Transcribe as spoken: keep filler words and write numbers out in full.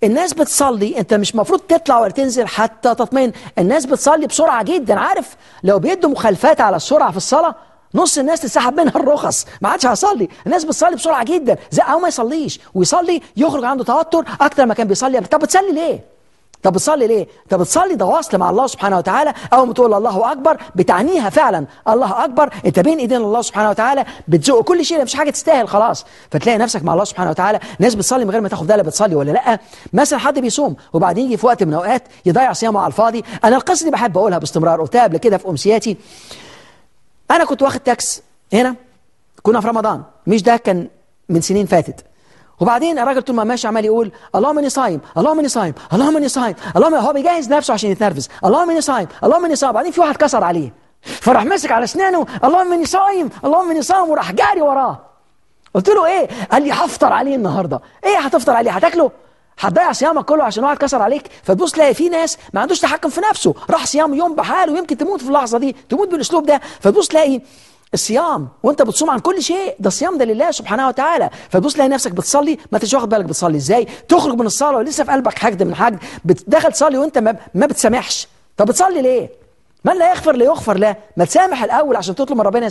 الناس بتصلي، انت مش المفروض تطلع ولا تنزل حتى تطمئن. الناس بتصلي بسرعه جدا، عارف لو بيدوا مخالفات على السرعه في الصلاه نص الناس تسحب منها الرخص، ما عادش هيصلي. الناس بتصلي بسرعه جدا زي او ما يصليش، ويصلي يخرج عنده توتر اكتر ما كان بيصلي قبل. طب بتصلي ليه؟ طب بتصلي ليه؟ طب بتصلي ده واصل مع الله سبحانه وتعالى. اول ما تقول الله اكبر بتعنيها فعلا الله اكبر، انت بين ايدين الله سبحانه وتعالى بتزق كل شيء، مفيش حاجه تستاهل خلاص، فتلاقي نفسك مع الله سبحانه وتعالى. ناس بتصلي من غير ما تاخد بالها بتصلي ولا لا. مثلا حد بيصوم وبعدين يجي في وقت من الاوقات يضيع صيامه على الفاضي. انا القصه دي بحب اقولها باستمرار، قلتها قبل كده في امسياتي. انا كنت واخد تاكس هنا، كنا في رمضان، مش ده كان من سنين فاتت. وبعدين الراجل طول ما ماشي عمال يقول اللهم اني صايم اللهم اني صايم اللهم اني صايم اللهم، هو بيجهز نفسه عشان يتنرفز، اللهم اني صايم اللهم اني صايم. بعدين في واحد كسر عليه فراح ماسك على اسنانه اللهم اني صايم اللهم اني صايم، وراح جاري وراه. قلت له ايه؟ قال لي هفطر عليه النهارده. ايه هتفطر عليه؟ هتاكله؟ هتضيع صيامك كله عشان واحد كسر عليك؟ فتبص تلاقي في ناس ما عندوش تحكم في نفسه، راح صيام يوم بحاله ويمكن تموت في اللحظه دي، تموت بالاسلوب ده. فتبص تلاقي الصيام وانت بتصوم عن كل شيء، ده الصيام ده لله سبحانه وتعالى. فتبص تلاقي نفسك بتصلي ما انتش واخد بالك بتصلي ازاي، تخرج من الصلاه ولسه في قلبك حقد من حقد، بتدخل تصلي وانت ما, ما بتسامحش. طب بتصلي ليه؟ من لا يغفر لا يغفر له، ما تسامح الاول عشان تطلب من ربنا